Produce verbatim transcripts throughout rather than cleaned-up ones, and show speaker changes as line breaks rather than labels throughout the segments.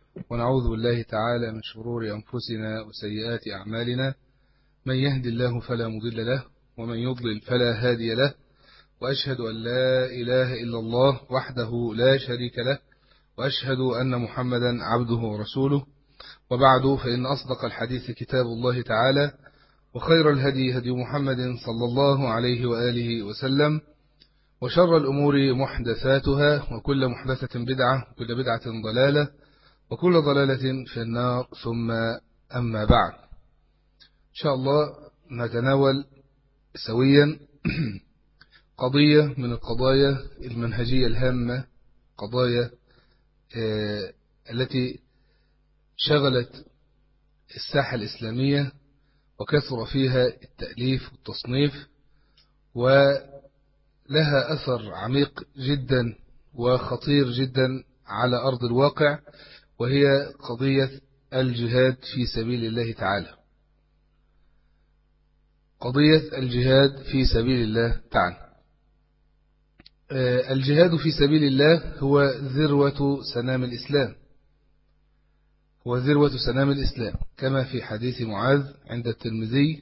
ونعوذ بالله تعالى من شرور أنفسنا وسيئات أعمالنا. من يهد الله فلا مضل له، ومن يضلل فلا هادي له. وأشهد أن لا إله إلا الله وحده لا شريك له، وأشهد أن محمدا عبده ورسوله. وبعد، فإن أصدق الحديث كتاب الله تعالى، وخير الهدي هدي محمد صلى الله عليه وآله وسلم، وشر الأمور محدثاتها، وكل محدثة بدعة، وكل بدعة ضلالة، وكل ضلالة في النار. ثم أما بعد، إن شاء الله نتناول سويا قضية من القضايا المنهجية الهامة، قضايا آه التي شغلت الساحة الإسلامية وكثر فيها التأليف والتصنيف، ولها أثر عميق جدا وخطير جدا على أرض الواقع، وهي قضية الجهاد في سبيل الله تعالى. قضية الجهاد في سبيل الله تعالى. الجهاد في سبيل الله هو ذروة سنام الإسلام، هو ذروة سنام الإسلام، كما في حديث معاذ عند الترمذي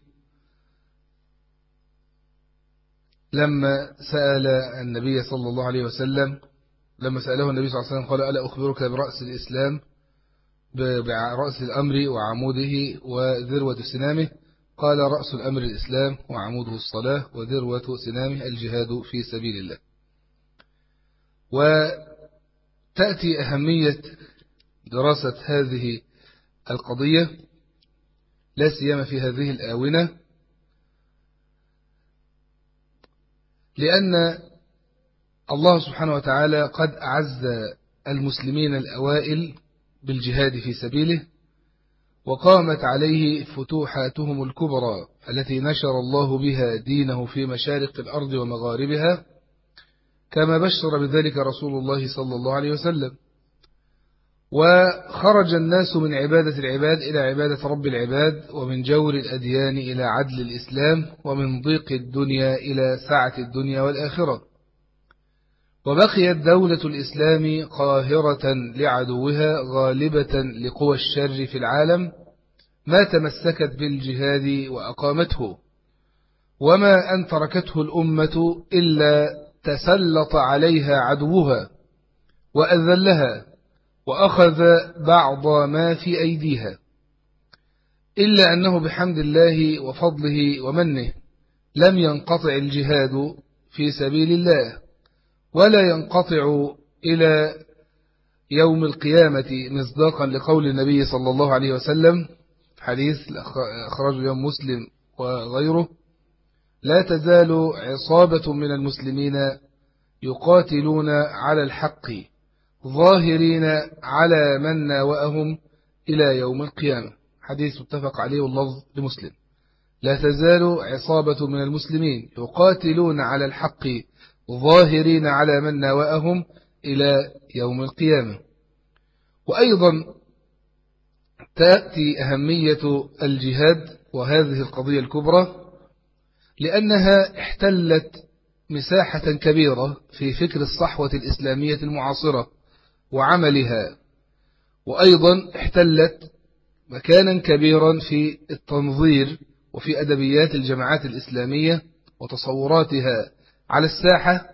لما سأل النبي صلى الله عليه وسلم لما سأله النبي صلى الله عليه وسلم قال: ألا أخبرك برأس الإسلام، برأس الأمر وعموده وذروة سنامه؟ قال: رأس الأمر الإسلام، وعموده الصلاة، وذروة سنامه الجهاد في سبيل الله. وتأتي أهمية دراسة هذه القضية لا سيما في هذه الآونة، لأن الله سبحانه وتعالى قد أعز المسلمين الأوائل بالجهاد في سبيله، وقامت عليه فتوحاتهم الكبرى التي نشر الله بها دينه في مشارق الأرض ومغاربها، كما بشر بذلك رسول الله صلى الله عليه وسلم. وخرج الناس من عبادة العباد إلى عبادة رب العباد، ومن جور الأديان إلى عدل الإسلام، ومن ضيق الدنيا إلى سعة الدنيا والآخرة. وبقيت دولة الإسلام قاهرة لعدوها، غالبة لقوى الشر في العالم، ما تمسكت بالجهاد وأقامته، وما أن تركته الأمة إلا تسلط عليها عدوها وأذلها، وأخذ بعض ما في أيديها، إلا أنه بحمد الله وفضله ومنه لم ينقطع الجهاد في سبيل الله، ولا ينقطع إلى يوم القيامة، مصداقا لقول النبي صلى الله عليه وسلم حديث أخرجه اليوم مسلم وغيره: لا تزال عصابة من المسلمين يقاتلون على الحق ظاهرين على من ناوأهم إلى يوم القيامة. حديث متفق عليه واللفظ لمسلم. لا تزال عصابة من المسلمين يقاتلون على الحق ظاهرين على من ناوأهم إلى يوم القيامة. وأيضا تأتي أهمية الجهاد وهذه القضية الكبرى لأنها احتلت مساحة كبيرة في فكر الصحوة الإسلامية المعاصرة وعملها، وأيضا احتلت مكانا كبيرا في التنظير وفي أدبيات الجماعات الإسلامية وتصوراتها على الساحة،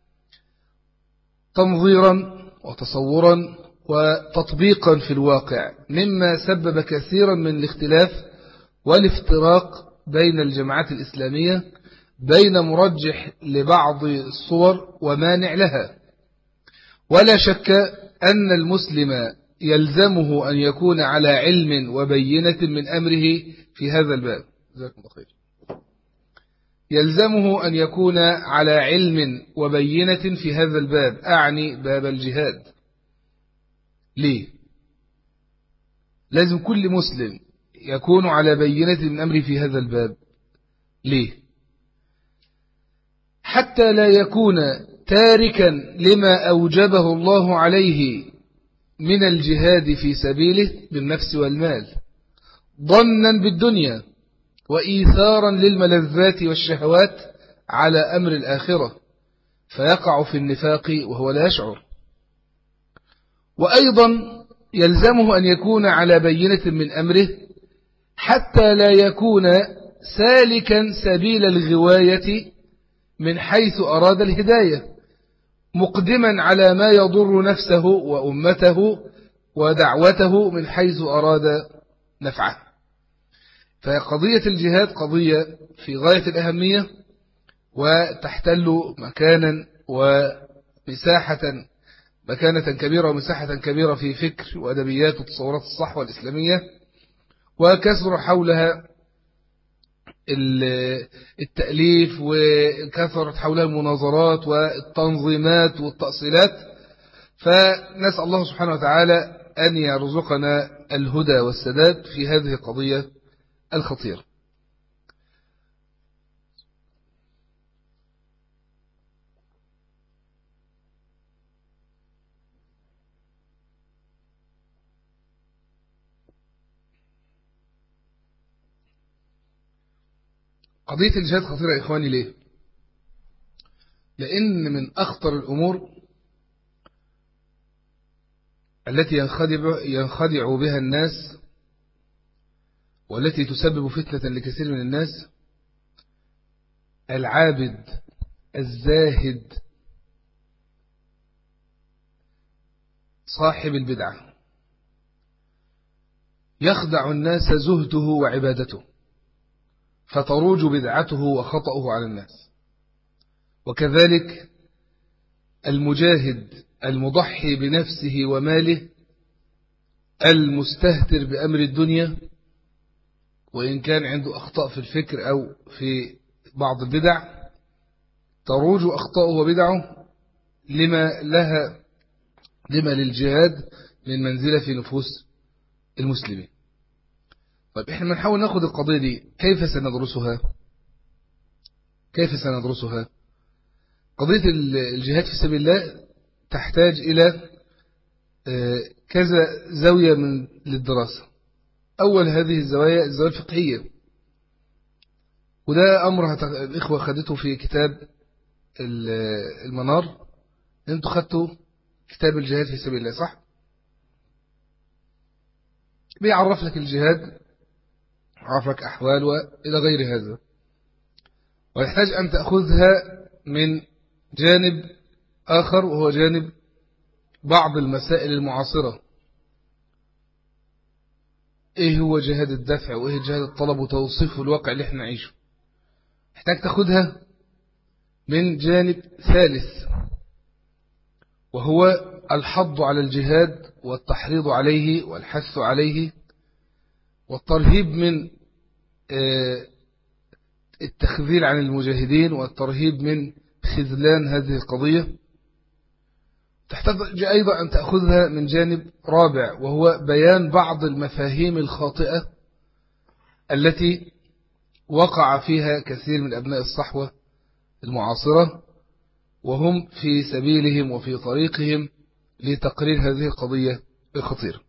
تنظيرا وتصورا وتطبيقا في الواقع، مما سبب كثيرا من الاختلاف والافتراق بين الجماعات الإسلامية، بين مرجح لبعض الصور ومانع لها. ولا شك أن المسلم يلزمه أن يكون على علم وبينة من أمره في هذا الباب. جزاكم الله خير. يلزمه أن يكون على علم وبينة في هذا الباب، أعني باب الجهاد. ليه؟ لازم كل مسلم يكون على بينة من أمره في هذا الباب. ليه؟ حتى لا يكون تاركا لما أوجبه الله عليه من الجهاد في سبيله بالنفس والمال، ظنا بالدنيا وإيثارا للملذات والشهوات على أمر الآخرة، فيقع في النفاق وهو لا يشعر. وأيضا يلزمه أن يكون على بينة من أمره حتى لا يكون سالكا سبيل الغواية من حيث أراد الهداية، مقدما على ما يضر نفسه وأمته ودعوته من حيث أراد نفعه. فقضية الجهاد قضية في غاية الأهمية، وتحتل مكانا ومساحة مكانة كبيرة ومساحة كبيرة في فكر وأدبيات وتصورات الصحوة الإسلامية، وكثر حولها التأليف وكثرت حولها المناظرات والتنظيمات والتأصيلات. فنسأل الله سبحانه وتعالى أن يرزقنا الهدى والسداد في هذه القضية الخطيرة. قضية الجهاد خطيرة يا إخواني. ليه؟ لأن من أخطر الأمور التي ينخدع, ينخدع بها الناس والتي تسبب فتنة لكثير من الناس العابد الزاهد صاحب البدعة، يخدع الناس زهده وعبادته فتروج بدعته وخطأه على الناس. وكذلك المجاهد المضحي بنفسه وماله المستهتر بأمر الدنيا، وإن كان عنده أخطاء في الفكر أو في بعض البدع، تروج أخطاؤه وبدعه لما لها لما للجهاد من منزلة في نفوس المسلمين. طيب إحنا بنحاول نأخذ القضية دي، كيف سندرسها؟ كيف سندرسها؟ قضية الجهاد في سبيل الله تحتاج إلى كذا زاوية من للدراسة. أول هذه الزوايا الزوايا الفقهية، وده أمر الإخوة خدته في كتاب المنار. أنتوا خدتوا كتاب الجهاد في سبيل الله صح؟ بيعرف لك الجهاد، عرف لك أحوال وإلى غير هذا، ويحتاج أن تأخذها من جانب آخر، وهو جانب بعض المسائل المعاصرة. إيه هو جهاد الدفع وإيه جهاد الطلب وتوصيف الواقع اللي احنا نعيشه. يحتاج تأخذها من جانب ثالث، وهو الحض على الجهاد والتحريض عليه والحث عليه والترهيب من التخذيل عن المجاهدين والترهيب من خذلان هذه القضية. تحتاج أيضا أن تأخذها من جانب رابع، وهو بيان بعض المفاهيم الخاطئة التي وقع فيها كثير من أبناء الصحوة المعاصرة، وهم في سبيلهم وفي طريقهم لتقرير هذه القضية الخطيرة.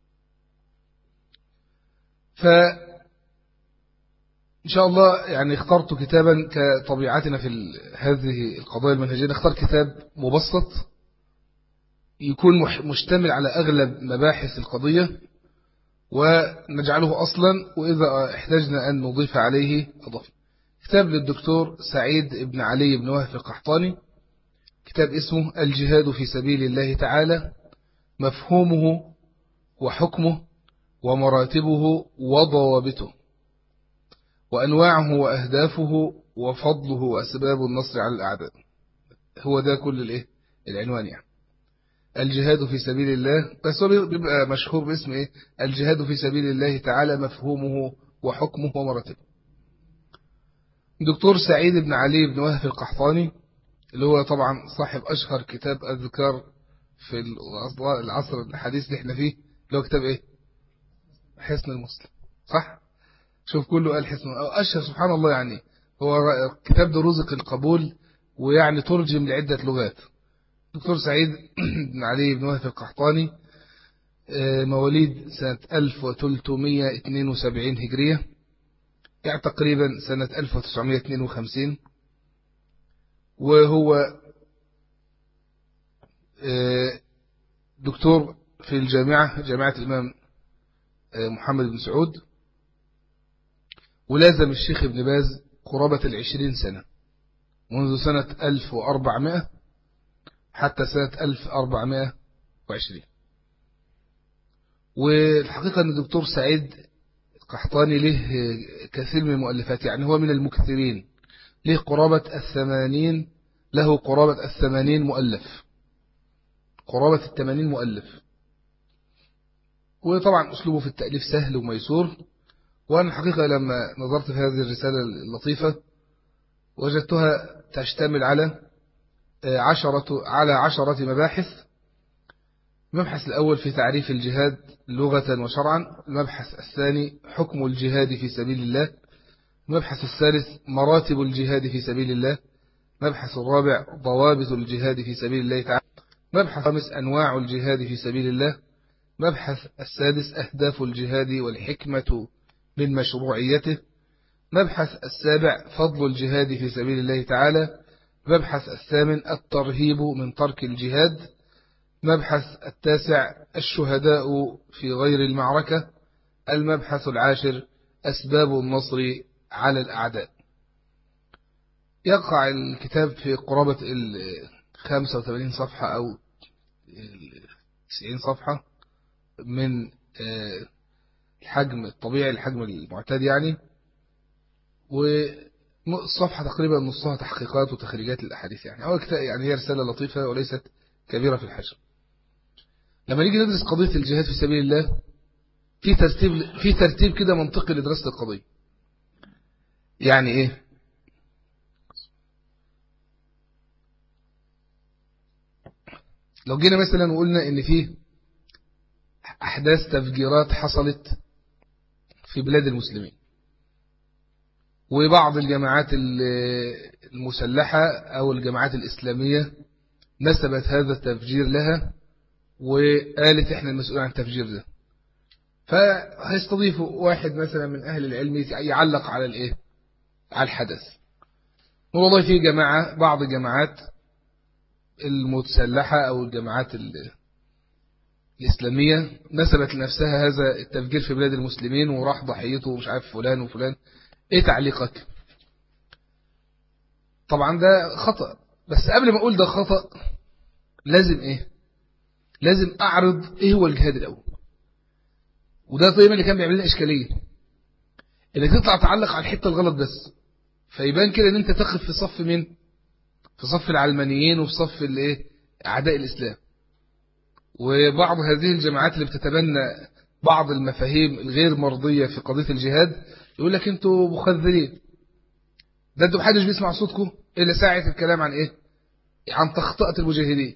فإن شاء الله يعني اخترت كتابا كطبيعتنا في هذه القضايا المنهجية، نختار كتاب مبسط يكون مشتمل على أغلب مباحث القضية ونجعله أصلا، وإذا احتاجنا أن نضيف عليه أضف. كتاب للدكتور سعيد بن علي بن وهب القحطاني، كتاب اسمه الجهاد في سبيل الله تعالى، مفهومه وحكمه ومراتبه وضوابطه وأنواعه وأهدافه وفضله وأسباب النصر على الأعداء. هو ده كل الإيه العنوان يعني، الجهاد في سبيل الله، بس هو بيبقى مشهور باسم إيه؟ الجهاد في سبيل الله تعالى، مفهومه وحكمه ومراتبه. دكتور سعيد بن علي بن وهب القحطاني، اللي هو طبعا صاحب أشهر كتاب أذكار في العصر الحديث اللي احنا فيه، اللي هو كتاب إيه؟ حسن المسلم، صح؟ شوف كله قال حسن أو أشهر، سبحان الله. يعني هو كتاب ده رزق القبول، ويعني ترجم لعدة لغات. دكتور سعيد بن علي بن وهب القحطاني مواليد سنة ألف وثلاثمائة واثنين وسبعين هجرية، يعني تقريبا سنة ألف وتسعمائة واثنين وخمسين، وهو دكتور في الجامعة جامعة الإمام محمد بن سعود، ولازم الشيخ ابن باز قرابة العشرين سنة، منذ سنة ألف وأربعمائة حتى سنة ألف وأربعمائة وعشرين. والحقيقة أن الدكتور سعيد قحطاني له كثير من المؤلفات، يعني هو من المكثرين، له قرابة الثمانين له قرابة الثمانين مؤلف، قرابة الثمانين مؤلف. وطبعا أسلوبه في التأليف سهل وميسور. وأنا الحقيقة لما نظرت في هذه الرسالة اللطيفة وجدتها تشتمل على عشرة على عشرة مباحث. المبحث الأول في تعريف الجهاد لغة وشرعا، المبحث الثاني حكم الجهاد في سبيل الله، المبحث الثالث مراتب الجهاد في سبيل الله، المبحث الرابع ضوابط الجهاد في سبيل الله تعالى، مبحث الخامس أنواع الجهاد في سبيل الله، مبحث السادس أهداف الجهاد والحكمة من مشروعيته، مبحث السابع فضل الجهاد في سبيل الله تعالى، مبحث الثامن الترهيب من ترك الجهاد، مبحث التاسع الشهداء في غير المعركة، المبحث العاشر أسباب النصر على الأعداء. يقع الكتاب في قرابة الخمسة وثمانين صفحة أو تسعين صفحة من الحجم الطبيعي، الحجم المعتاد يعني، والصفحة تقريبا نصها تحقيقات وتخريجات للأحاديث، يعني أول كتاب، يعني هي رسالة لطيفة وليست كبيرة في الحجم. لما نيجي ندرس قضية الجهاد في سبيل الله في ترتيب في ترتيب كده منطقي لدراسة القضية. يعني إيه؟ لو جينا مثلا وقلنا إن فيه أحداث تفجيرات حصلت في بلاد المسلمين، وبعض الجماعات المسلحة أو الجماعات الإسلامية نسبت هذا التفجير لها وقالت إحنا المسؤول عن التفجير ده، فهيستضيفوا واحد مثلا من أهل العلم يعلق على الإيه؟ على الحدث. والله في جماعة، بعض الجماعات المتسلحة أو الجماعات الإسلامية نسبت لنفسها هذا التفجير في بلاد المسلمين وراح ضحيته مش عارف فلان وفلان. إيه تعليقك؟ طبعا ده خطأ، بس قبل ما أقول ده خطأ لازم إيه؟ لازم أعرض إيه هو الجهاد الأول. وده طيب اللي كان بيعمل لنا إشكالية، إنك تطلع تعلق على الحتة الغلط بس، فيبان كده إن أنت تقف في صف مين؟ في صف العلمانيين وفي صف الإيه؟ أعداء الإسلام. وبعض هذه الجماعات اللي بتتبنى بعض المفاهيم الغير مرضية في قضية الجهاد يقول لك أنتوا مخذلين، ده أنتوا محدش بيسمع صوتكم إلا ساعة الكلام عن إيه؟ عن تخطئة المجاهدين.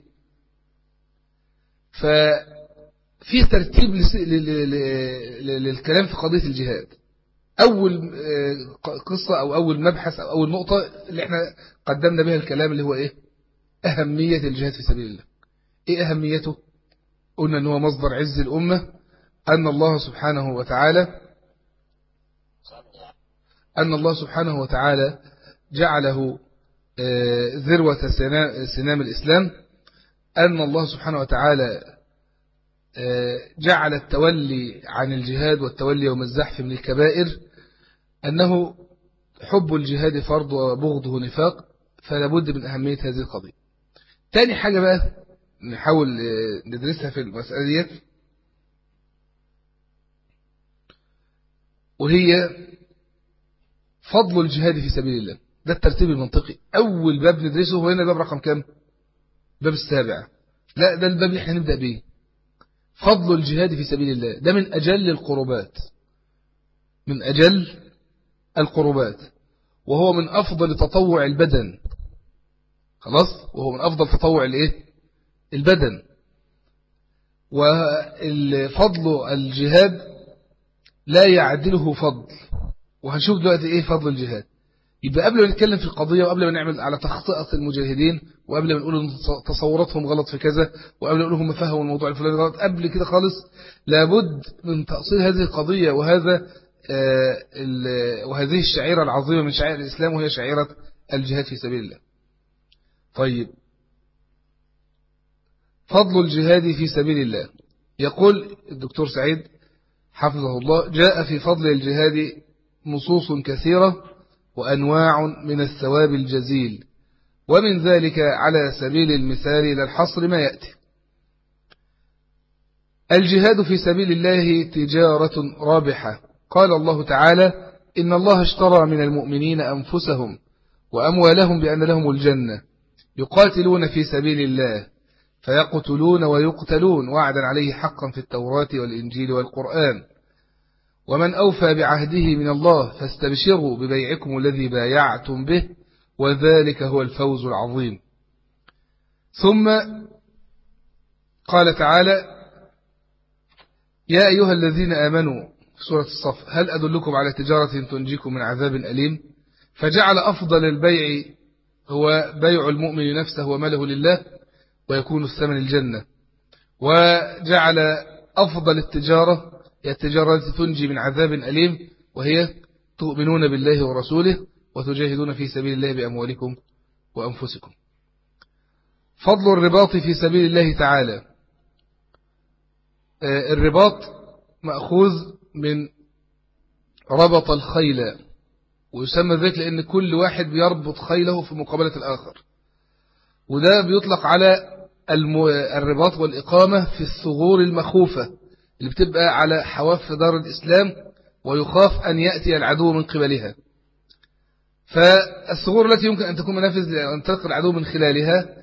ففي ترتيب للكلام في قضية الجهاد. أول قصة أو أول مبحث أو أول نقطة اللي احنا قدمنا بها الكلام اللي هو إيه؟ أهمية الجهاد في سبيل الله. إيه أهميته؟ قلنا أنه مصدر عز الأمة، أن الله سبحانه وتعالى أن الله سبحانه وتعالى جعله ذروة سنام الإسلام، أن الله سبحانه وتعالى جعل التولي عن الجهاد والتولي يوم الزحف من الكبائر، أنه حب الجهاد فرض وبغضه نفاق، فلا بد من أهمية هذه القضية. تاني حاجة بقى نحاول ندرسها في المسألة دي، وهي فضل الجهاد في سبيل الله. ده الترتيب المنطقي. أول باب ندرسه هو هنا الباب رقم كام؟ باب السابع. لا، ده الباب اللي احنا نبدأ به. فضل الجهاد في سبيل الله ده من أجل القربات، من أجل القربات، وهو من أفضل تطوع البدن. خلاص، وهو من أفضل تطوع الإيه؟ البدن. وفضل الجهاد لا يعدله فضل، وهنشوف دلوقتي إيه فضل الجهاد. يبقى قبل ما نتكلم في القضية، وقبل ما نعمل على تخطئة المجاهدين، وقبل ما نقول تصوراتهم غلط في كذا، وقبل ما نقول هم فهموا الموضوع الفلاني غلط، قبل كده خالص لابد من تأصيل هذه القضية وهذا آه وهذه الشعيرة العظيمة من شعائر الإسلام، وهي شعيرة الجهاد في سبيل الله. طيب، فضل الجهاد في سبيل الله يقول الدكتور سعيد حفظه الله: جاء في فضل الجهاد نصوص كثيرة وأنواع من الثواب الجزيل، ومن ذلك على سبيل المثال للحصر ما يأتي. الجهاد في سبيل الله تجارة رابحة. قال الله تعالى: إن الله اشترى من المؤمنين أنفسهم وأموالهم بأن لهم الجنة يقاتلون في سبيل الله فيقتلون ويقتلون وعدا عليه حقا في التوراة والإنجيل والقرآن، ومن أوفى بعهده من الله فاستبشروا ببيعكم الذي بايعتم به وذلك هو الفوز العظيم. ثم قال تعالى: يا أيها الذين آمنوا في سورة الصف هل أدلكم على تجارة تنجيكم من عذاب أليم؟ فجعل أفضل البيع هو بيع المؤمن نفسه وماله لله ويكون الثمن الجنة، وجعل أفضل التجارة هي التجارة التي تنجي من عذاب أليم، وهي تؤمنون بالله ورسوله وتجاهدون في سبيل الله بأموالكم وأنفسكم. فضل الرباط في سبيل الله تعالى. الرباط مأخوذ من ربط الخيل، ويسمى ذلك لأن كل واحد بيربط خيله في مقابلة الآخر، وده بيطلق على الرباط والإقامة في الثغور المخوفة اللي بتبقى على حواف دار الإسلام ويخاف أن يأتي العدو من قبلها. فالثغور التي يمكن أن تكون منافذ لأن تلقى العدو من خلالها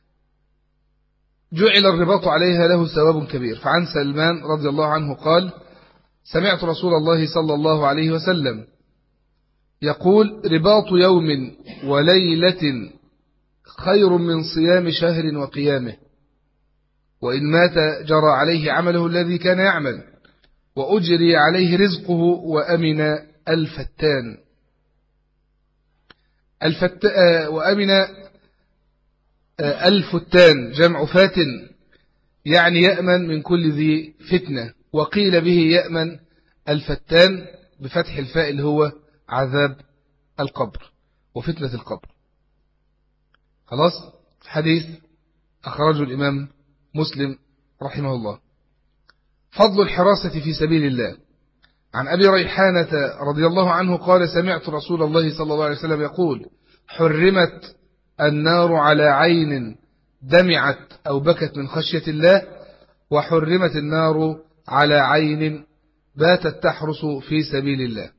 جعل الرباط عليها له ثواب كبير. فعن سلمان رضي الله عنه قال: سمعت رسول الله صلى الله عليه وسلم يقول: رباط يوم وليلة خير من صيام شهر وقيامه، وإن مات جرى عليه عمله الذي كان يعمل وأجري عليه رزقه وأمن الفتان. الفت... وأمن الفتان جمع فاتن، يعني يأمن من كل ذي فتنة، وقيل به يأمن الفتان بفتح الفاء اللي هو عذاب القبر وفتنة القبر. خلاص. حديث أخرجه الإمام مسلم رحمه الله. فضل الحراسة في سبيل الله. عن أبي ريحانة رضي الله عنه قال: سمعت رسول الله صلى الله عليه وسلم يقول: حرمت النار على عين دمعت أو بكت من خشية الله، وحرمت النار على عين باتت تحرس في سبيل الله.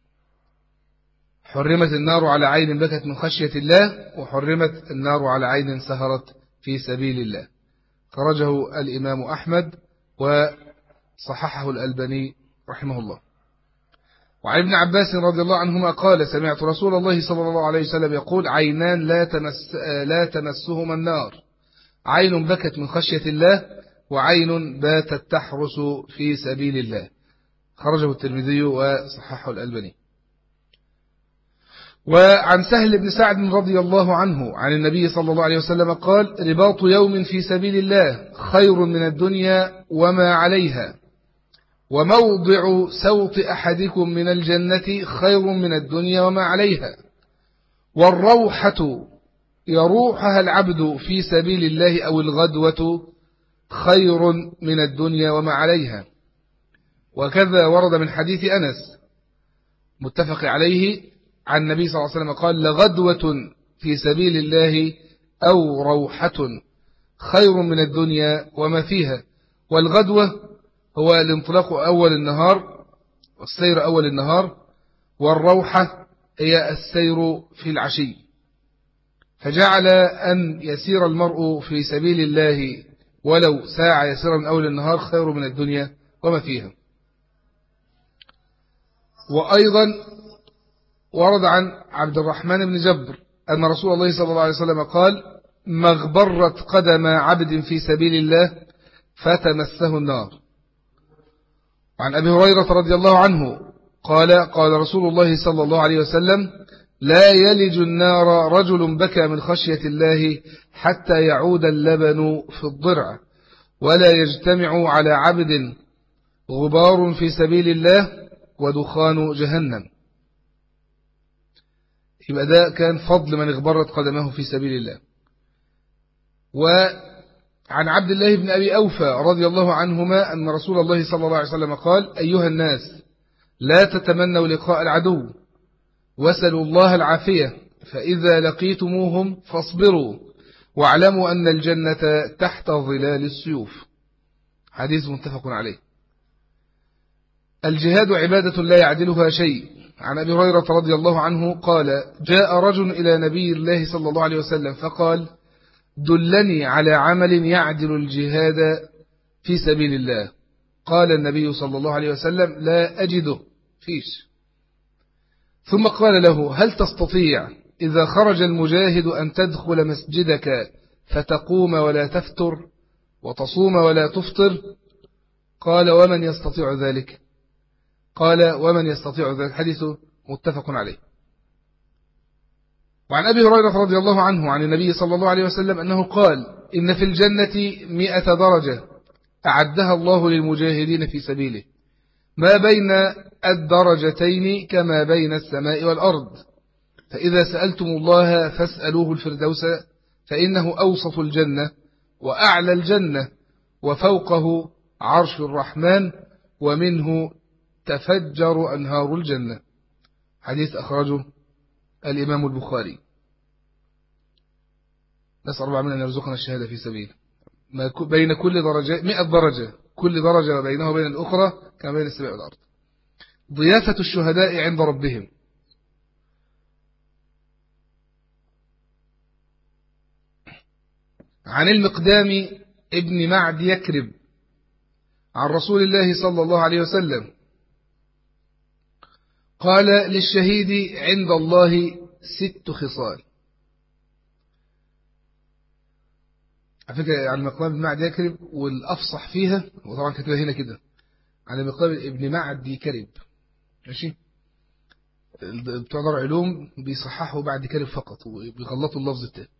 حرمت النار على عين بكت من خشية الله، وحرمت النار على عين سهرت في سبيل الله. خرجه الإمام أحمد وصححه الألباني رحمه الله. وعن ابن عباس رضي الله عنهما قال: سمعت رسول الله صلى الله عليه وسلم يقول: عينان لا تمس لا تمسهما النار، عين بكت من خشية الله، وعين باتت تحرس في سبيل الله. خرجه الترمذي وصححه الألباني. وعن سهل بن سعد رضي الله عنه عن النبي صلى الله عليه وسلم قال: رباط يوم في سبيل الله خير من الدنيا وما عليها، وموضع سوط أحدكم من الجنة خير من الدنيا وما عليها، والروحة يروحها العبد في سبيل الله أو الغدوة خير من الدنيا وما عليها. وكذا ورد من حديث أنس متفق عليه عن النبي صلى الله عليه وسلم قال: لغدوة في سبيل الله أو روحة خير من الدنيا وما فيها. والغدوة هو الانطلاق أول النهار والسير أول النهار، والروحة هي السير في العشي. فجعل أن يسير المرء في سبيل الله ولو ساعة يسير من أول النهار خير من الدنيا وما فيها. وأيضا ورد عن عبد الرحمن بن جبر أن رسول الله صلى الله عليه وسلم قال: مغبرت قدم عبد في سبيل الله فتمسه النار. وعن أبي هريرة رضي الله عنه قال: قال رسول الله صلى الله عليه وسلم: لا يلج النار رجل بكى من خشية الله حتى يعود اللبن في الضرع، ولا يجتمع على عبد غبار في سبيل الله ودخان جهنم. يبقى ده كان فضل من اغبرت قدمه في سبيل الله. عن عبد الله بن أبي أوفى رضي الله عنهما أن رسول الله صلى الله عليه وسلم قال: أيها الناس، لا تتمنوا لقاء العدو، واسألوا الله العافية، فإذا لقيتموهم فاصبروا، واعلموا أن الجنة تحت ظلال السيوف. حديث متفق عليه. الجهاد عبادة لا يعدلها شيء. عن أبي هريرة رضي الله عنه قال: جاء رجل إلى نبي الله صلى الله عليه وسلم فقال: دلني على عمل يعدل الجهاد في سبيل الله. قال النبي صلى الله عليه وسلم: لا أجده، فيش. ثم قال له: هل تستطيع إذا خرج المجاهد أن تدخل مسجدك فتقوم ولا تفتر وتصوم ولا تفطر؟ قال: ومن يستطيع ذلك؟ قال: ومن يستطيع ذلك؟ حديث متفق عليه. وعن أبي هريرة رضي الله عنه عن النبي صلى الله عليه وسلم أنه قال: إن في الجنة مئة درجة أعدها الله للمجاهدين في سبيله، ما بين الدرجتين كما بين السماء والأرض، فإذا سألتم الله فاسألوه الفردوس، فإنه أوسط الجنة وأعلى الجنة وفوقه عرش الرحمن، ومنه تفجر أنهار الجنة. حديث أخرجه الإمام البخاري. نسأل الله من أن يرزقنا الشهادة في سبيل. ما بين كل درجة مئة درجة، كل درجة بينه وبين الأخرى كما بين السماء والأرض. ضيافة الشهداء عند ربهم. عن المقدام ابن معد يكرب عن رسول الله صلى الله عليه وسلم قال: للشهيد عند الله ست خصال. على فكرة عن المقدام ابن معد يكرب، والأفصح فيها وطبعا كتبها هنا كده عن المقدام ابن معد يكرب، ماشي. بتوع دار علوم بيصححوا بعد كرب فقط وبيغلطوا اللفظ التاني.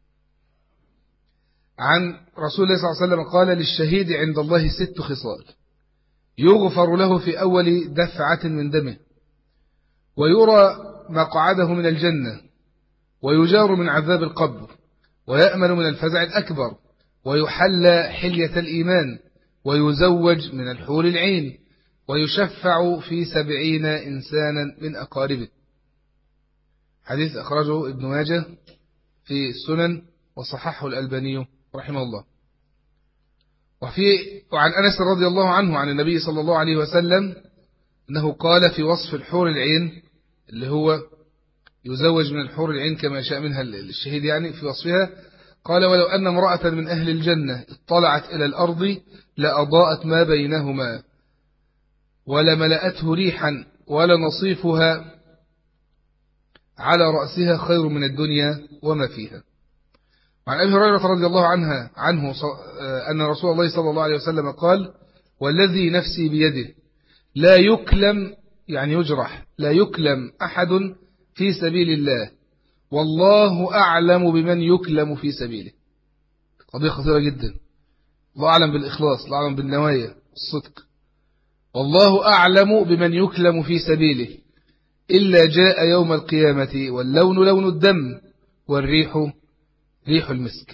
عن رسول الله صلى الله عليه وسلم قال: للشهيد عند الله ست خصال: يغفر له في أول دفعة من دمه، ويرى مقعده من الجنة، ويجار من عذاب القبر، ويأمن من الفزع الأكبر، ويحلى حلية الإيمان، ويزوج من الحور العين، ويشفع في سبعين إنسانا من أقاربه. حديث أخرجه ابن ماجه في السنن وصححه الألباني رحمه الله. وفي وعن أنس رضي الله عنه عن النبي صلى الله عليه وسلم أنه قال في وصف الحور العين، اللي هو يزوج من الحور العين كما شاء منها الشهيد يعني في وصفها، قال: ولو أن امرأة من أهل الجنة اطلعت إلى الأرض لأضاءت ما بينهما، ولملأته ريحا، ولنصيفها على رأسها خير من الدنيا وما فيها. وعن أبي هريرة رضي الله عنها عنه أن رسول الله صلى الله عليه وسلم قال: والذي نفسي بيده لا يكلم، يعني يجرح، لا يكلم أحد في سبيل الله، والله أعلم بمن يكلم في سبيله. قضية خطيرة جدا. الله أعلم بالإخلاص، الله أعلم بالنوايا الصدق. والله أعلم بمن يكلم في سبيله، إلا جاء يوم القيامة واللون لون الدم والريح ريح المسك.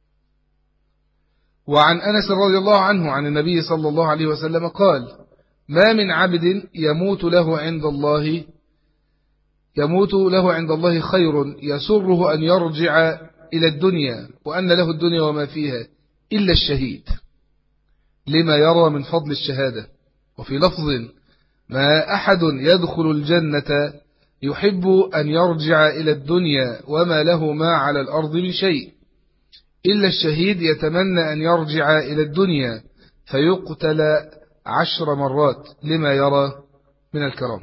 وعن أنس رضي الله عنه عن النبي صلى الله عليه وسلم قال: ما من عبد يموت له عند الله يموت له عند الله خير يسره أن يرجع إلى الدنيا وأن له الدنيا وما فيها إلا الشهيد، لما يرى من فضل الشهادة. وفي لفظ: ما أحد يدخل الجنة يحب أن يرجع إلى الدنيا وما له ما على الأرض من شيء إلا الشهيد يتمنى أن يرجع إلى الدنيا فيقتل عشر مرات لما يرى من الكرام.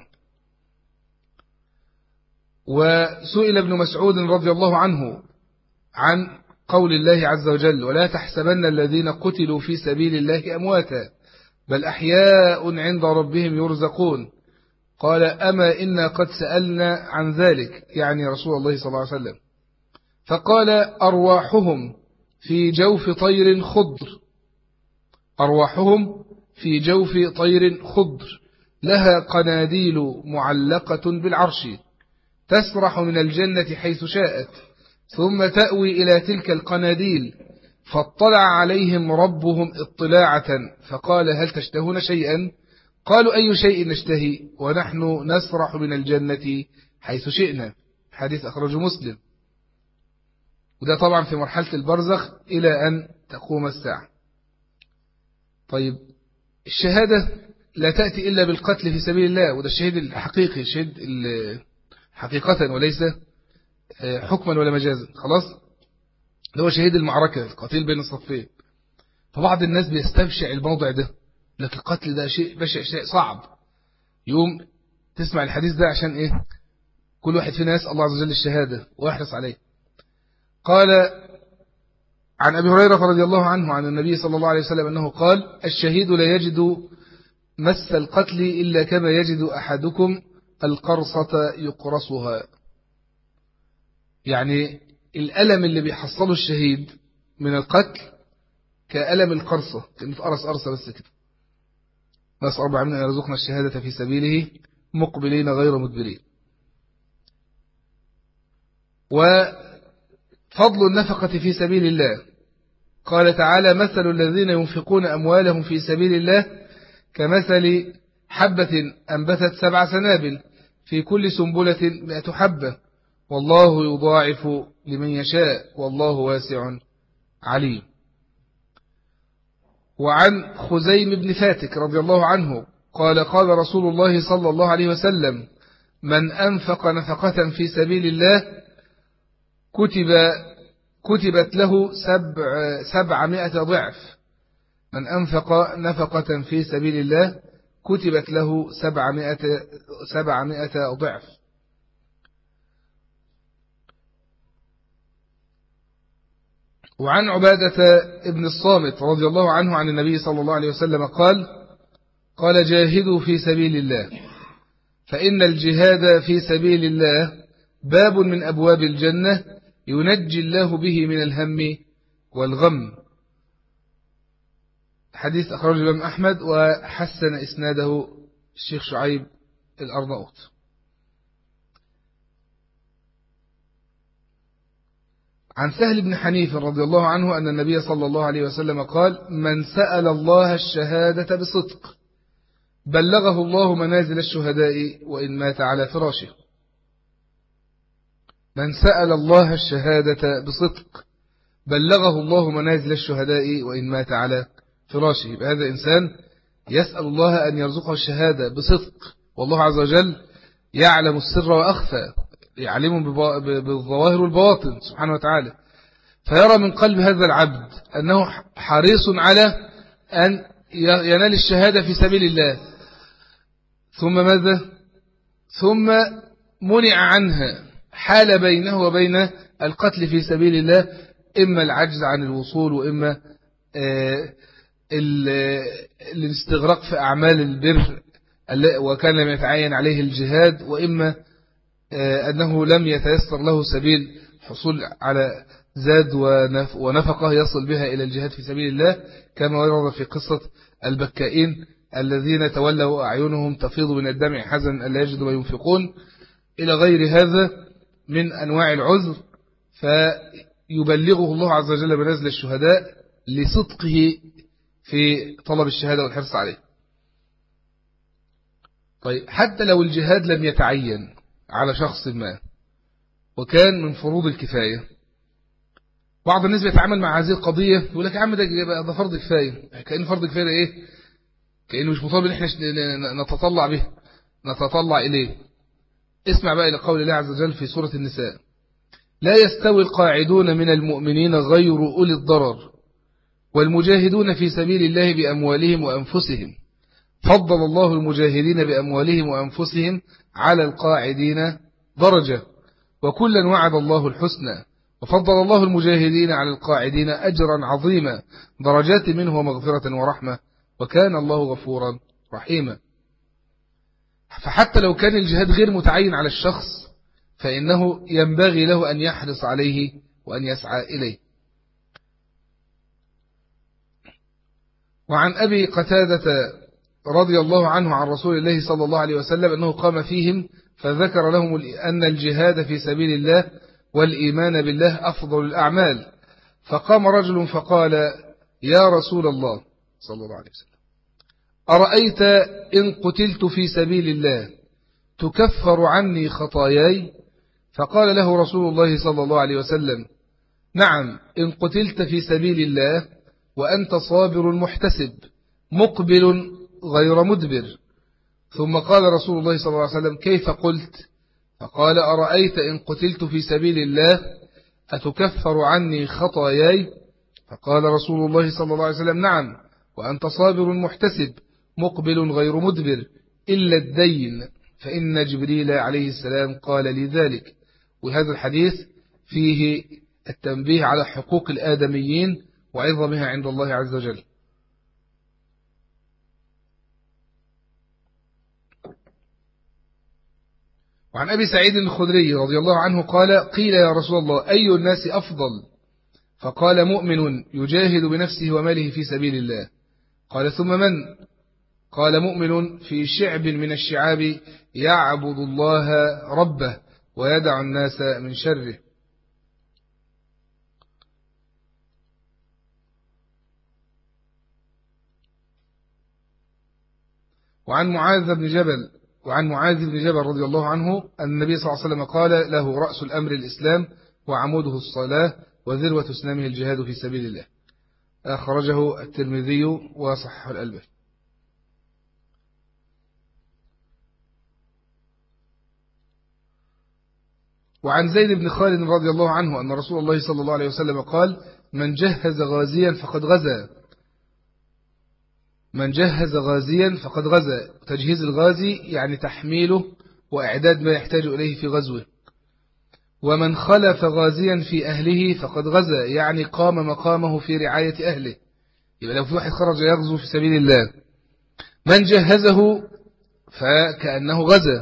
وسئل ابن مسعود رضي الله عنه عن قول الله عز وجل: ولا تحسبن الذين قتلوا في سبيل الله أمواتا بل أحياء عند ربهم يرزقون. قال: أما إنا قد سألنا عن ذلك، يعني رسول الله صلى الله عليه وسلم، فقال: أرواحهم في جوف طير خضر أرواحهم في جوف طير خضر لها قناديل معلقة بالعرش تسرح من الجنة حيث شاءت، ثم تأوي إلى تلك القناديل فاطلع عليهم ربهم اطلاعة فقال هل تشتهون شيئا؟ قالوا أي شيء نشتهي ونحن نسرح من الجنة حيث شئنا. حديث أخرجه مسلم. وده طبعا في مرحلة البرزخ إلى أن تقوم الساعة. طيب الشهادة لا تأتي إلا بالقتل في سبيل الله، وده الشهيد الحقيقي، الشهيد حقيقة وليس حكما ولا مجازا. خلاص، اللي هو شهيد المعركة، القتيل بين الصفين. فبعض الناس بيستبشع الموضع ده، لكن القتل ده شيء بشع، شيء صعب. يوم تسمع الحديث ده عشان إيه؟ كل واحد فينا يسأل الله عز وجل الشهادة ويحرص عليه. قال عن أبي هريرة رضي الله عنه عن النبي صلى الله عليه وسلم أنه قال الشهيد لا يجد مس القتل إلا كما يجد أحدكم القرصة يقرصها. يعني الألم اللي بيحصله الشهيد من القتل كألم القرصة، كأنه في قرص قرصة بس كده. نسأل رب العالمين أن يرزقنا الشهادة في سبيله مقبلين غير مدبرين. وفضل النفقة في سبيل الله، قال تعالى مثل الذين ينفقون أموالهم في سبيل الله كمثل حبة أنبتت سبع سنابل في كل سنبلة مئة حبة والله يضاعف لمن يشاء والله واسع عليم. وعن خزيم بن فاتك رضي الله عنه قال قال رسول الله صلى الله عليه وسلم من أنفق نفقة في سبيل الله كتب كتبت له سبع سبعمائة ضعف. من أنفق نفقة في سبيل الله كتبت له سبعمائة سبعمائة ضعف. وعن عبادة ابن الصامت رضي الله عنه عن النبي صلى الله عليه وسلم قال قال جاهدوا في سبيل الله فإن الجهاد في سبيل الله باب من أبواب الجنة ينجي الله به من الهم والغم. حديث أخرجه الإمام أحمد وحسن إسناده الشيخ شعيب الأرناؤوط. عن سهل بن حنيف رضي الله عنه أن النبي صلى الله عليه وسلم قال من سأل الله الشهادة بصدق بلغه الله منازل الشهداء وإن مات على فراشه. من سأل الله الشهادة بصدق بلغه الله منازل الشهداء وإن مات على فراشه. هذا إنسان يسأل الله أن يرزقه الشهادة بصدق، والله عز وجل يعلم السر وأخفى، يعلم بالظواهر والبواطن سبحانه وتعالى. فيرى من قلب هذا العبد أنه حريص على أن ينال الشهادة في سبيل الله، ثم ماذا؟ ثم منع عنها، حال بينه وبين القتل في سبيل الله إما العجز عن الوصول وإما الاستغراق في أعمال البر وكان لم يتعين عليه الجهاد، وإما أنه لم يتيسر له سبيل حصول على زاد ونفقه يصل بها إلى الجهاد في سبيل الله، كما ورد في قصة البكائين الذين تولوا أعينهم تفيض من الدمع حزنا ألا يجدوا ما ينفقون إلى غير هذا من أنواع العذر، فيبلغه الله عز وجل بنزل الشهداء لصدقه في طلب الشهادة والحرص عليه. طيب حتى لو الجهاد لم يتعين على شخص ما وكان من فروض الكفاية، بعض الناس بيتعامل مع هذه القضية يقول لك يا عم ده ده فرض كفاية، كأن فرض كفاية ده إيه؟ كأنه مش مطالب إن إحنا نتطلع به نتطلع إليه. اسمع بقى إلى قول الله عز وجل في سورة النساء: لا يستوي القاعدون من المؤمنين غير أولي الضرر والمجاهدون في سبيل الله بأموالهم وأنفسهم فضل الله المجاهدين بأموالهم وأنفسهم على القاعدين درجة وكلا وعد الله الحسنى وفضل الله المجاهدين على القاعدين أجرا عظيما درجات منه ومغفرة ورحمة وكان الله غفورا رحيما. فحتى لو كان الجهاد غير متعين على الشخص فإنه ينبغي له أن يحرص عليه وأن يسعى إليه. وعن أبي قتادة رضي الله عنه عن رسول الله صلى الله عليه وسلم أنه قام فيهم فذكر لهم أن الجهاد في سبيل الله والإيمان بالله أفضل الأعمال، فقام رجل فقال يا رسول الله صلى الله عليه وسلم أرأيت إن قتلت في سبيل الله تكفر عني خطاياي؟ فقال له رسول الله صلى الله عليه وسلم نعم إن قتلت في سبيل الله وأنت صابر محتسب مقبل غير مدبر. ثم قال رسول الله صلى الله عليه وسلم كيف قلت؟ فقال أرأيت إن قتلت في سبيل الله أتكفر عني خطاياي؟ فقال رسول الله صلى الله عليه وسلم نعم وأنت صابر محتسب مقبل غير مدبر إلا الدين فإن جبريل عليه السلام قال لي ذلك. وهذا الحديث فيه التنبيه على حقوق الآدميين وعظمها عند الله عز وجل. وعن أبي سعيد الخدري رضي الله عنه قال قيل يا رسول الله أي الناس أفضل؟ فقال مؤمن يجاهد بنفسه وماله في سبيل الله. قال ثم من؟ قال مؤمن في شعب من الشعاب يعبد الله ربه ويدع الناس من شره. وعن معاذ بن جبل وعن معاذ بن جبل رضي الله عنه أن النبي صلى الله عليه وسلم قال له رأس الأمر الإسلام وعموده الصلاة وذروة سنامه الجهاد في سبيل الله. أخرجه الترمذي وصححه الألباني. وعن زيد بن خالد رضي الله عنه أن رسول الله صلى الله عليه وسلم قال من جهز غازيا فقد غزا من جهز غازيا فقد غزا. تجهيز الغازي يعني تحميله وإعداد ما يحتاج إليه في غزوه. ومن خلف غازيا في أهله فقد غزا يعني قام مقامه في رعاية أهله. يبقى لو في واحد خرج يغزو في سبيل الله من جهزه فكأنه غزا.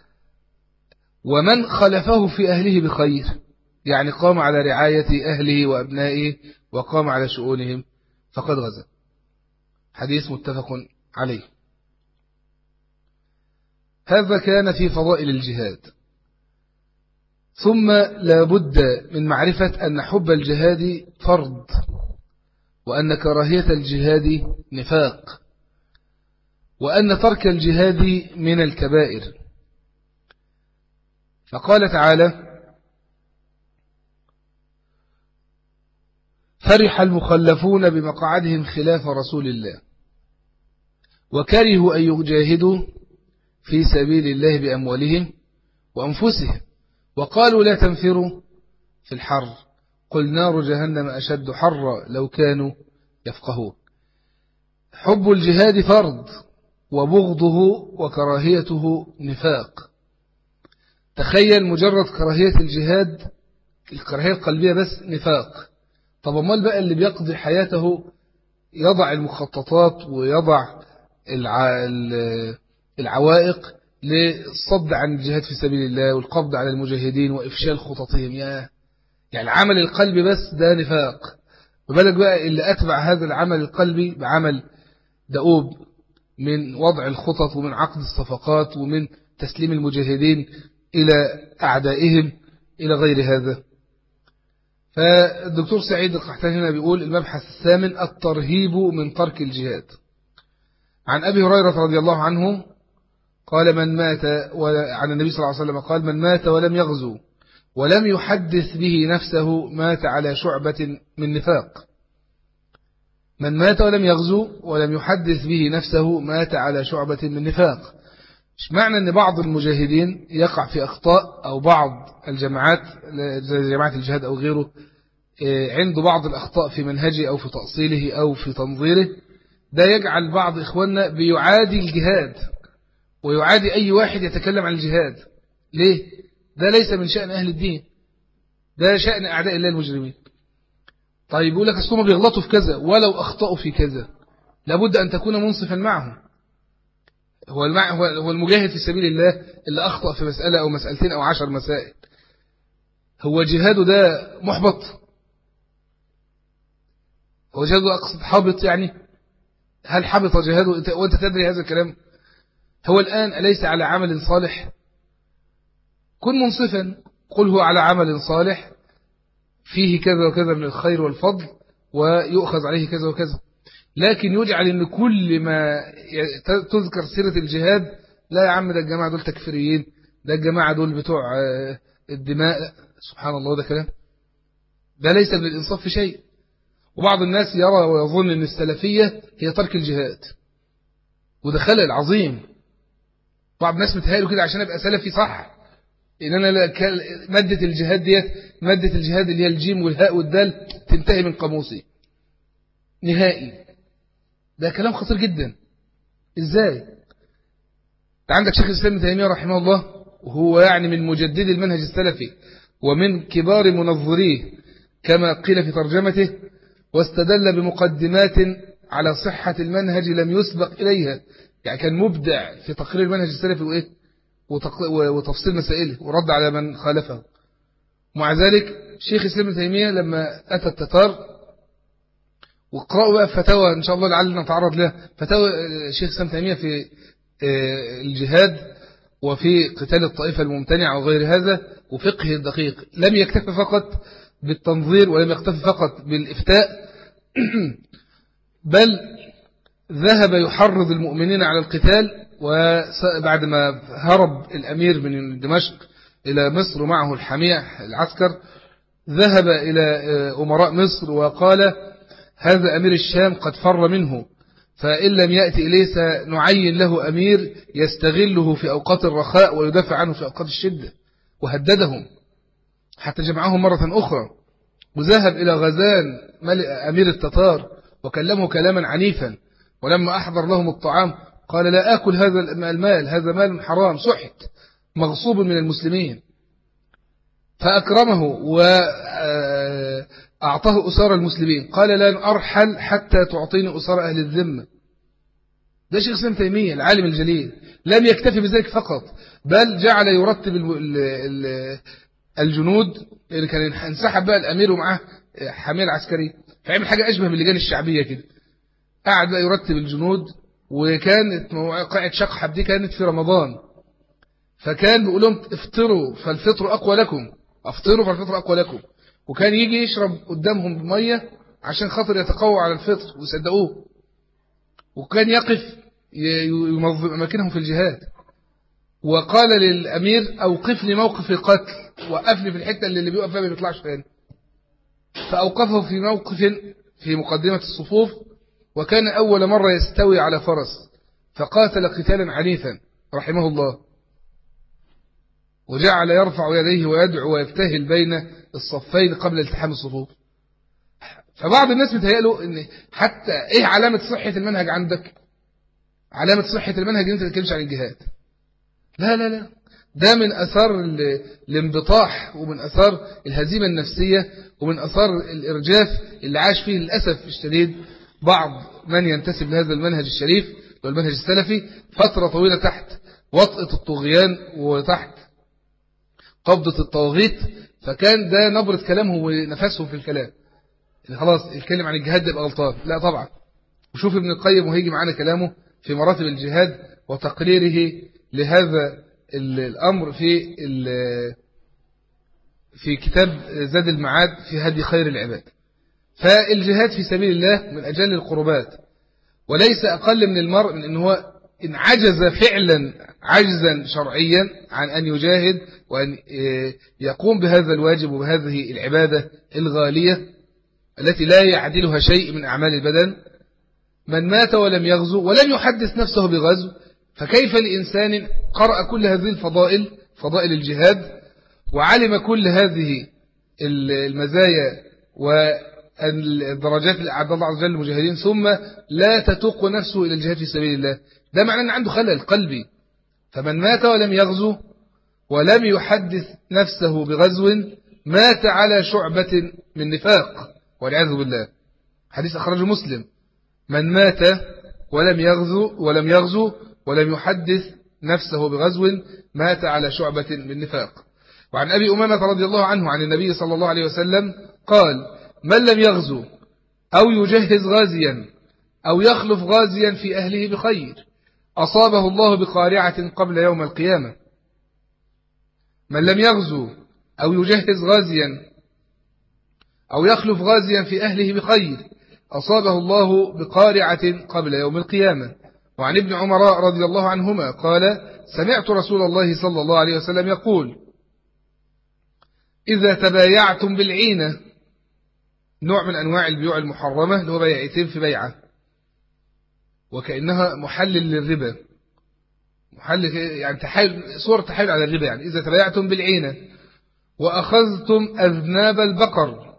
ومن خلفه في أهله بخير يعني قام على رعاية أهله وأبنائه وقام على شؤونهم فقد غزا. حديث متفق عليه. هذا كان في فضائل الجهاد. ثم لا بد من معرفة أن حب الجهاد فرض وأن كراهية الجهاد نفاق وأن ترك الجهاد من الكبائر. فقال تعالى فرح المخلفون بمقعدهم خلاف رسول الله وكرهوا أن يجاهدوا في سبيل الله بأموالهم وأنفسهم وقالوا لا تنفروا في الحر قل نار جهنم أشد حرا لو كانوا يفقهون. حب الجهاد فرض وبغضه وكراهيته نفاق. تخيل مجرد كراهية الجهاد الكراهية القلبية بس نفاق. طب امال بقى اللي بيقضي حياته يضع المخططات ويضع العوائق للصد عن الجهاد في سبيل الله والقبض على المجاهدين وإفشال خططهم. يا يعني العمل القلبي بس ده نفاق. وبالك بقى اللي أتبع هذا العمل القلبي بعمل دؤوب من وضع الخطط ومن عقد الصفقات ومن تسليم المجاهدين إلى أعدائهم إلى غير هذا. فالدكتور سعيد القحطاني هنا بيقول المبحث الثامن الترهيب من ترك الجهاد. عن أبي هريرة رضي الله عنه قال من مات عن النبي صلى الله عليه وسلم قال من مات ولم يغزو ولم يحدث به نفسه مات على شعبة من نفاق. من مات ولم يغزو ولم يحدث به نفسه مات على شعبة من نفاق. مش معنى أن بعض المجاهدين يقع في أخطاء أو بعض الجماعات زي جماعة الجهاد أو غيره عنده بعض الأخطاء في منهجه أو في تأصيله أو في تنظيره، ده يجعل بعض إخواننا بيعادي الجهاد ويعادي أي واحد يتكلم عن الجهاد. ليه؟ ده ليس من شأن أهل الدين، ده شأن أعداء الله المجرمين. طيب يقول لك أصلهم بيغلطوا في كذا ولو أخطأوا في كذا لابد أن تكون منصفا معهم. هو هو المجاهد في سبيل الله اللي أخطأ في مسألة أو مسألتين أو عشر مسائل، هو جهاده ده محبط؟ هو جهاده أقصد حابط يعني؟ هل حبط جهاده وأنت تدري هذا الكلام؟ هو الآن أليس على عمل صالح؟ كن منصفا، قل هو على عمل صالح فيه كذا وكذا من الخير والفضل ويؤخذ عليه كذا وكذا، لكن يجعل ان كل ما تذكر سيرة الجهاد لا يا عم ده الجماعة دول تكفيريين، ده الجماعة دول بتوع الدماء. سبحان الله، ده كلام ده ليس بالإنصاف في شيء. وبعض الناس يرى ويظن ان السلفية هي ترك الجهاد، وده خلل عظيم. بعض الناس متهيألوا كده عشان ابقى سلفي صح ان انا مادة الجهاد ديت، مادة الجهاد اللي هي الجيم والهاء والدال تنتهي من قاموسي نهائي. ده كلام خطير جدا. ازاي؟ انت عندك شيخ الاسلام ابن تيمية رحمه الله، وهو يعني من مجددي المنهج السلفي ومن كبار منظريه كما قيل في ترجمته، واستدل بمقدمات على صحة المنهج لم يسبق إليها. يعني كان مبدع في تقرير المنهج السلفي وإيه وتفصيل مسائله ورد على من خالفه. ومع ذلك شيخ الإسلام ابن تيمية لما أتى التتار، وقرأوا بقى فتاوى إن شاء الله لعلنا نتعرض لها، فتاوى شيخ الإسلام ابن تيمية في الجهاد وفي قتال الطائفة الممتنعة وغير هذا وفقه الدقيق، لم يكتفي فقط بالتنظير ولم يكتفي فقط بالإفتاء بل ذهب يحرض المؤمنين على القتال. وبعد ما هرب الأمير من دمشق إلى مصر معه الحمية العسكر، ذهب إلى أمراء مصر وقال هذا أمير الشام قد فر منه، فإن لم يأتي إليه سنعين له أمير يستغله في أوقات الرخاء ويدافع عنه في أوقات الشدة. وهددهم حتى جمعهم مرة أخرى، وذهب إلى غزان أمير التتار وكلمه كلاما عنيفا، ولما أحضر لهم الطعام قال لا آكل هذا المال، هذا مال حرام سحت مغصوب من المسلمين. فأكرمه وأعطاه أسار المسلمين، قال لن أرحل حتى تعطيني أسار أهل الذمة. ده شيخ الإسلام تيمية العالم الجليل، لم يكتفي بذلك فقط بل جعل يرتب الجنود اللي كان انسحب بقى الأمير ومعه حميل عسكري، فعمل حاجة أشبه باللجان الشعبية كده، قاعد بقى يرتب الجنود. وكانت موقعة شقحب دي كانت في رمضان، فكان بيقول لهم افطروا فالفطر أقوى لكم، افطروا فالفطر أقوى لكم. وكان يجي يشرب قدامهم بمية عشان خاطر يتقوى على الفطر ويصدقوه. وكان يقف ينظم أماكنهم في الجهاد. وقال للأمير أوقفني موقف القتل، وقفني في الحتة اللي اللي بيوقف فيها ما بيطلعش تاني. فأوقفه في موقف في مقدمة الصفوف، وكان أول مرة يستوي على فرس، فقاتل قتالا عنيفا رحمه الله، وجعل يرفع يديه ويدعو ويبتهل بين الصفين قبل التحام الصفوف. فبعض الناس بتهيألوا ان حتى ايه علامة صحة المنهج عندك؟ علامة صحة المنهج ان انت تتكلمش عن الجهاد. لا لا لا، ده من أثار الانبطاح ومن أثار الهزيمة النفسية ومن أثار الإرجاف اللي عاش فيه للأسف الشديد بعض من ينتسب لهذا المنهج الشريف والمنهج السلفي فترة طويلة تحت وطأة الطغيان وتحت قبضة الطواغيت. فكان ده نبرة كلامهم ونفسهم في الكلام، يعني خلاص الكلام عن الجهاد ده يبقى غلطان. لا طبعا. وشوف ابن القيم وهيجي معانا كلامه في مراتب الجهاد وتقريره لهذا الأمر في في كتاب زاد المعاد في هدي خير العباد. فالجهاد في سبيل الله من أجل القربات، وليس أقل من المرء من أنه هو إن عجز فعلا عجزا شرعيا عن أن يجاهد وأن يقوم بهذا الواجب وبهذه العبادة الغالية التي لا يعدلها شيء من أعمال البدن. من مات ولم يغزو ولم يحدث نفسه بغزو، فكيف لإنسان قرأ كل هذه الفضائل فضائل الجهاد وعلم كل هذه المزايا والدرجات اللي أعد الله عز وجل للمجاهدين ثم لا تتوق نفسه إلى الجهاد في سبيل الله؟ ده معناه أن عنده خلل قلبي. فمن مات ولم يغزو ولم يحدث نفسه بغزو مات على شعبة من نفاق والعياذ بالله. حديث أخرجه مسلم: من مات ولم يغزو ولم يغزو ولم يحدث نفسه بغزو مات على شعبة من نفاق. وعن أبي أمامة رضي الله عنه عن النبي صلى الله عليه وسلم قال: من لم يغزو أو يجهز غازيا أو يخلف غازيا في أهله بخير أصابه الله بقارعة قبل يوم القيامة. من لم يغزو أو يجهز غازيا أو يخلف غازيا في أهله بخير أصابه الله بقارعة قبل يوم القيامة. وعن ابن عمر رضي الله عنهما قال سمعت رسول الله صلى الله عليه وسلم يقول إذا تبايعتم بالعينة، نوع من أنواع البيوع المحرمة اللي هو بيعتين في بيعة وكأنها محلل للربا، محلل يعني تحايل، صورة تحايل على الربا. يعني إذا تبايعتم بالعينة وأخذتم أذناب البقر،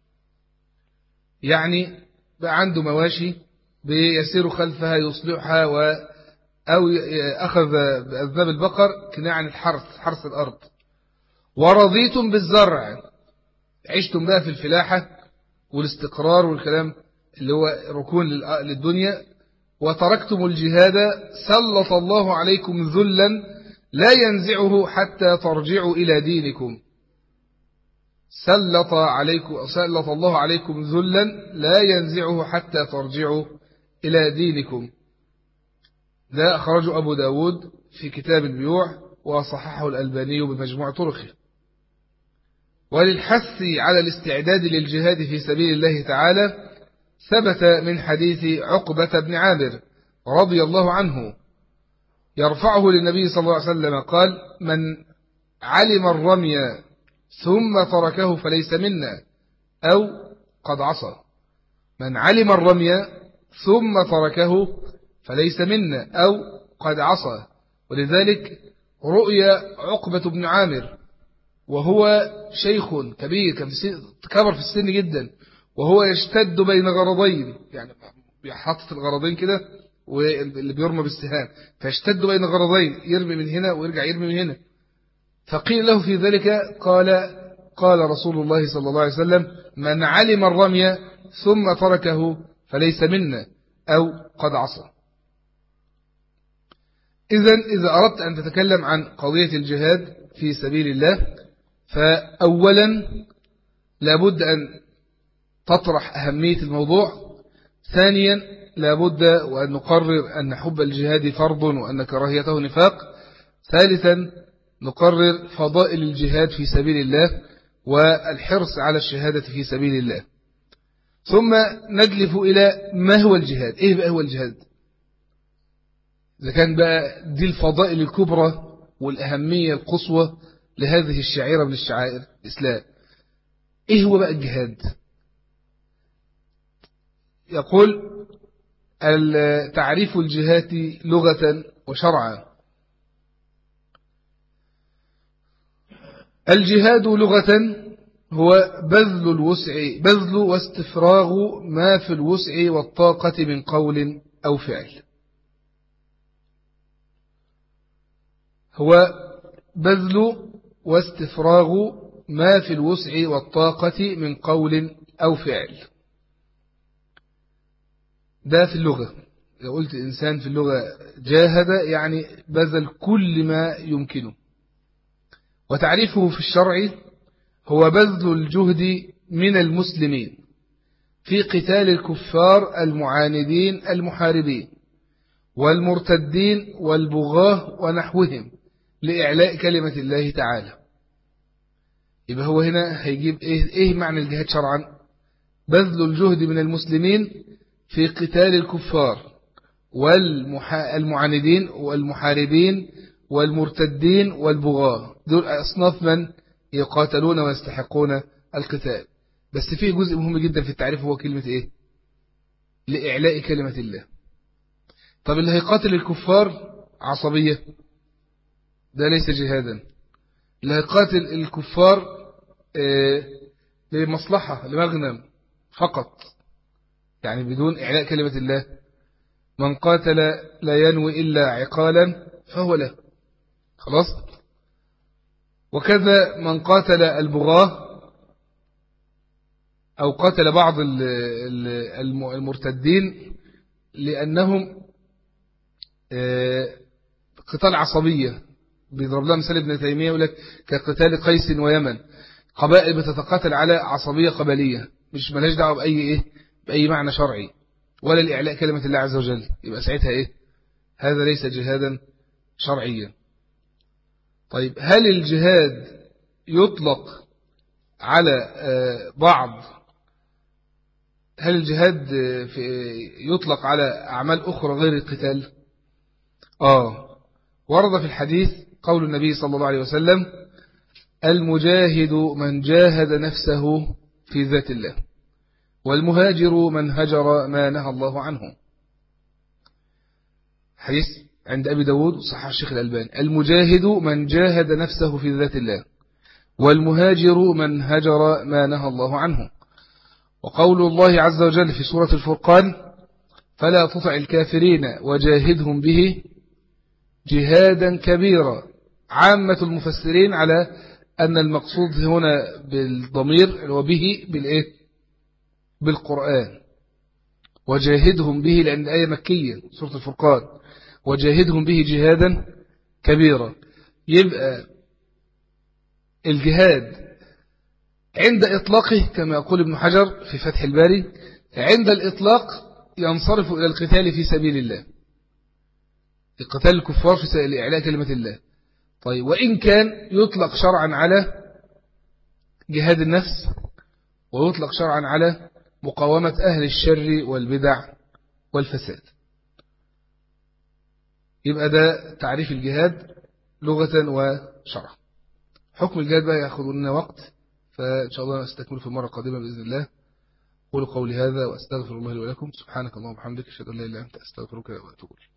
يعني بقى عنده مواشي بيسير خلفها يصلحها و أو أخذ بأذناب البقر كناية عن الحرث، حرث الأرض. ورضيتم بالزرع، عشتم بقى في الفلاحة والاستقرار والكلام اللي هو ركون للدنيا، وتركتم الجهاد سلط الله عليكم ذلا لا ينزعه حتى ترجعوا إلى دينكم. سلط عليكم سلط الله عليكم ذلا لا ينزعه حتى ترجعوا إلى دينكم. ده أخرجه أبو داود في كتاب البيوع وصححه الألباني بمجموع طرقه. وللحث على الاستعداد للجهاد في سبيل الله تعالى ثبت من حديث عقبة بن عامر رضي الله عنه يرفعه للنبي صلى الله عليه وسلم قال من علم الرمي ثم تركه فليس منا أو قد عصى. من علم الرمي ثم تركه فليس منا أو قد عصى. ولذلك رؤيا عقبة بن عامر وهو شيخ كبير، كان كبر في السن جدا، وهو يشتد بين غرضين، يعني حاطط الغرضين كده واللي بيرمى بالسهام، فيشتد بين غرضين، يرمي من هنا ويرجع يرمي من هنا. فقيل له في ذلك قال قال رسول الله صلى الله عليه وسلم من علم الرمي ثم تركه فليس منا أو قد عصى. إذن إذا أردت أن تتكلم عن قضية الجهاد في سبيل الله، فأولا لابد أن تطرح أهمية الموضوع. ثانيا لابد وأن نقرر أن حب الجهاد فرض وأن كراهيته نفاق. ثالثا نقرر فضائل الجهاد في سبيل الله والحرص على الشهادة في سبيل الله. ثم ندلف إلى ما هو الجهاد، إيه بقى هو الجهاد؟ إذا كان بقى دي الفضائل الكبرى والأهمية القصوى لهذه الشعيرة من الشعائر الإسلام، إيه هو بقى الجهاد؟ يقول تعريف الجهاد لغة وشرعا. الجهاد لغة هو بذل الوسع بذل واستفراغ ما في الوسع والطاقة من قول أو فعل. هو بذل واستفراغ ما في الوسع والطاقة من قول أو فعل. ده في اللغة، لو قلت إنسان في اللغة جاهد يعني بذل كل ما يمكنه. وتعريفه في الشرع هو بذل الجهد من المسلمين في قتال الكفار المعاندين المحاربين والمرتدين والبغاة ونحوهم لإعلاء كلمة الله تعالى. يبقى هو هنا هيجيب إيه, إيه معنى الجهاد شرعا؟ بذل الجهد من المسلمين في قتال الكفار والمعاندين والمحاربين والمرتدين والبغاة، دول أصناف من يقاتلون ويستحقون القتال. بس فيه جزء مهم جدا في التعريف هو كلمة إيه؟ لإعلاء كلمة الله. طب اللي هيقاتل الكفار عصبية ده ليس جهادا. اللي هيقاتل الكفار لمصلحة لمغنم فقط، يعني بدون إعلاء كلمة الله. من قاتل لا ينوي إلا عقالا فهو له، خلاص. وكذا من قاتل البغاة أو قاتل بعض المرتدين لأنهم قتال عصبية. بيضرب لها مثال ابن تيمية يقول لك كقتال قيس ويمن، قبائل بتتقاتل على عصبية قبلية، مش ملاش دعوة بأي إيه بأي معنى شرعي ولا لإعلاء كلمة الله عز وجل. يبقى ساعتها إيه؟ هذا ليس جهادا شرعيا. طيب هل الجهاد يطلق على بعض هل الجهاد في يطلق على أعمال أخرى غير القتال؟ آه ورد في الحديث قول النبي صلى الله عليه وسلم: المجاهد من جاهد نفسه في ذات الله، والمهاجر من هجر ما نهى الله عنه. حديث عند أبي داود صحيح الشيخ الألباني: المجاهد من جاهد نفسه في ذات الله، والمهاجر من هجر ما نهى الله عنه. وقول الله عز وجل في سورة الفرقان: فلا تطع الكافرين وجاهدهم به جهادا كبيرا. عامة المفسرين على أن المقصود هنا بالضمير وبه بالإيه؟ بالقرآن. وجاهدهم به لأن الآية مكية سورة الفرقان، وجاهدهم به جهادا كبيرا. يبقى الجهاد عند إطلاقه كما يقول ابن حجر في فتح الباري، عند الإطلاق ينصرف إلى القتال في سبيل الله، القتال الكفار في سبيل إعلاء كلمة الله. طيب وإن كان يطلق شرعا على جهاد النفس، ويطلق شرعا على مقاومة أهل الشر والبدع والفساد. يبقى ده تعريف الجهاد لغة وشرعا. حكم الجهاد بقى يأخذ لنا وقت، فإن شاء الله نستكمل في المرة القادمة بإذن الله. قولوا قولي هذا وأستغفر الله لي ولكم. سبحانك اللهم وبحمدك، أشهد أن لا إله إلا أنت، أستغفرك وأتوب إليك.